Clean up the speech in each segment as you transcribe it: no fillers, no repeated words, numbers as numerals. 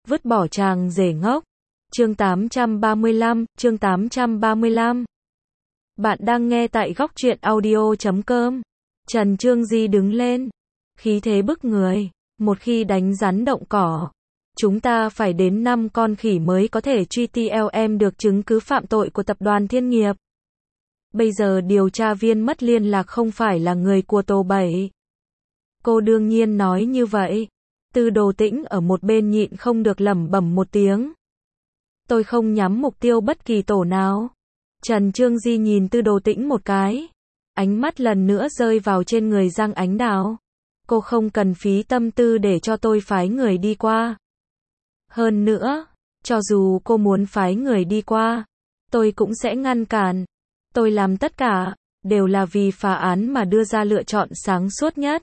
Vứt bỏ chàng rể ngốc. Chương 835. Bạn đang nghe tại góc truyện audio.com. Trần Chương Di đứng lên. Khí thế bức người. Một khi đánh rắn động cỏ, chúng ta phải đến 5 con khỉ mới có thể truy TLM được chứng cứ phạm tội của tập đoàn Thiên Nghiệp. Bây giờ điều tra viên mất liên lạc không phải là người của Tổ 7. Cô đương nhiên nói như vậy. Tư Đồ Tĩnh ở một bên nhịn không được lẩm bẩm một tiếng. Tôi không nhắm mục tiêu bất kỳ tổ nào. Trần Chương Di nhìn Tư Đồ Tĩnh một cái. Ánh mắt lần nữa rơi vào trên người Giang Ánh Đào. Cô không cần phí tâm tư để cho tôi phái người đi qua. Hơn nữa, cho dù cô muốn phái người đi qua, tôi cũng sẽ ngăn cản. Tôi làm tất cả, đều là vì phá án mà đưa ra lựa chọn sáng suốt nhất.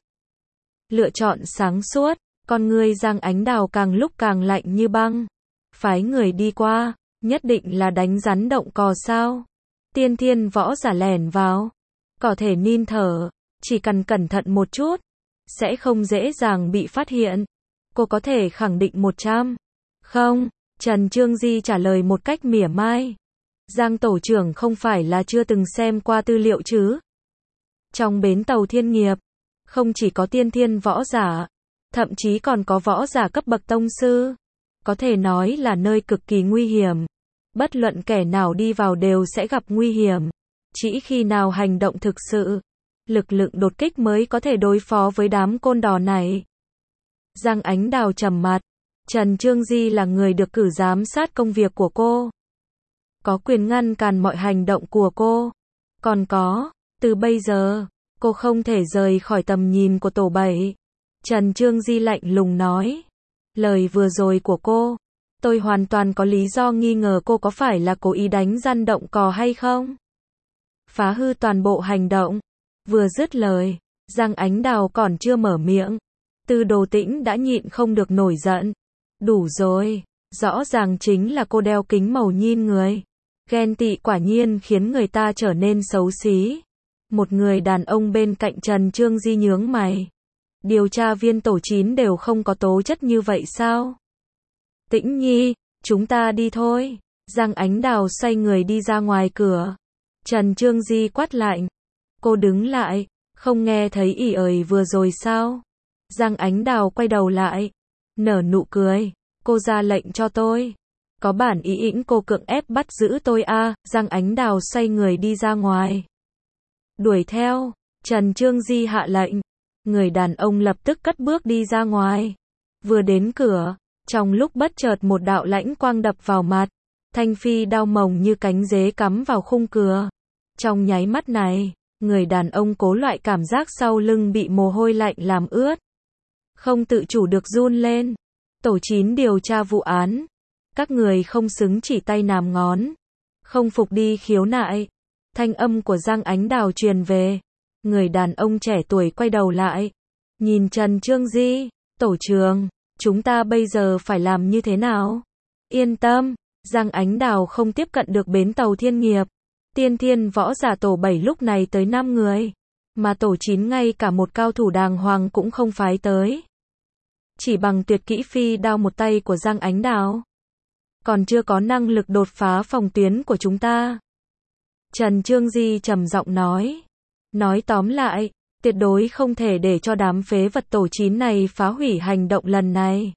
Lựa chọn sáng suốt, con người Giang Ánh Đào càng lúc càng lạnh như băng. Phái người đi qua, nhất định là đánh rắn động cò sao? Tiên thiên võ giả lẻn vào, có thể nín thở, chỉ cần cẩn thận một chút, sẽ không dễ dàng bị phát hiện. Cô có thể khẳng định 100. Không, Trần Chương Di trả lời một cách mỉa mai. Giang tổ trưởng không phải là chưa từng xem qua tư liệu chứ? Trong bến tàu Thiên Nghiệp, không chỉ có tiên thiên võ giả, thậm chí còn có võ giả cấp bậc tông sư. Có thể nói là nơi cực kỳ nguy hiểm. Bất luận kẻ nào đi vào đều sẽ gặp nguy hiểm. Chỉ khi nào hành động thực sự, lực lượng đột kích mới có thể đối phó với đám côn đồ này. Giang Ánh Đào trầm mặt. Trần Chương Di là người được cử giám sát công việc của cô. Có quyền ngăn cản mọi hành động của cô. Còn có, từ bây giờ, cô không thể rời khỏi tầm nhìn của Tổ 7. Trần Chương Di lạnh lùng nói. Lời vừa rồi của cô, tôi hoàn toàn có lý do nghi ngờ cô có phải là cố ý đánh rắn động cò hay không? Phá hư toàn bộ hành động. Vừa dứt lời, Giang Ánh Đào còn chưa mở miệng. Tư Đồ Tĩnh đã nhịn không được nổi giận. Đủ rồi, rõ ràng chính là cô đeo kính màu nhìn người. Ghen tị quả nhiên khiến người ta trở nên xấu xí. Một người đàn ông bên cạnh Trần Chương Di nhướng mày. Điều tra viên tổ 9 đều không có tố chất như vậy sao? Tĩnh Nhi, chúng ta đi thôi. Giang Ánh Đào xoay người đi ra ngoài cửa. Trần Chương Di quát lạnh. Cô đứng lại, không nghe thấy ỉ ời vừa rồi sao? Giang Ánh Đào quay đầu lại, nở nụ cười. Cô ra lệnh cho tôi. Có bản ý ĩnh cô cưỡng ép bắt giữ tôi à? Giang Ánh Đào xoay người đi ra ngoài. Đuổi theo, Trần Chương Di hạ lệnh. Người đàn ông lập tức cất bước đi ra ngoài. Vừa đến cửa, trong lúc bất chợt một đạo lãnh quang đập vào mặt. Thanh phi đao mồng như cánh dế cắm vào khung cửa. Trong nháy mắt này, người đàn ông cố loại cảm giác sau lưng bị mồ hôi lạnh làm ướt. Không tự chủ được run lên. Tổ 9 điều tra vụ án. Các người không xứng chỉ tay làm ngón. Không phục đi khiếu nại. Thanh âm của Giang Ánh Đào truyền về. Người đàn ông trẻ tuổi quay đầu lại. Nhìn Trần Chương Di. Tổ trưởng, chúng ta bây giờ phải làm như thế nào? Yên tâm, Giang Ánh Đào không tiếp cận được bến tàu Thiên Nghiệp. Tiên thiên võ giả Tổ 7 lúc này tới 5 người. Mà Tổ 9 ngay cả một cao thủ đàng hoàng cũng không phái tới. Chỉ bằng tuyệt kỹ phi đao một tay của Giang Ánh Đào, còn chưa có năng lực đột phá phòng tuyến của chúng ta. Trần Chương Di trầm giọng nói. Nói tóm lại, tuyệt đối không thể để cho đám phế vật Tổ 9 này phá hủy hành động lần này.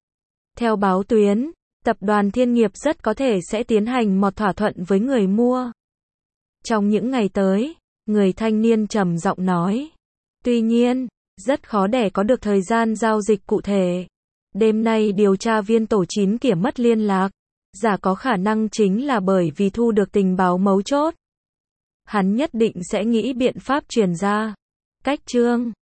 Theo báo tuyến, tập đoàn Thiên Nghiệp rất có thể sẽ tiến hành một thỏa thuận với người mua. Trong những ngày tới, người thanh niên trầm giọng nói. Tuy nhiên, rất khó để có được thời gian giao dịch cụ thể. Đêm nay điều tra viên Tổ 9 kia mất liên lạc. Giả có khả năng chính là bởi vì thu được tình báo mấu chốt. Hắn nhất định sẽ nghĩ biện pháp truyền ra. Cách chương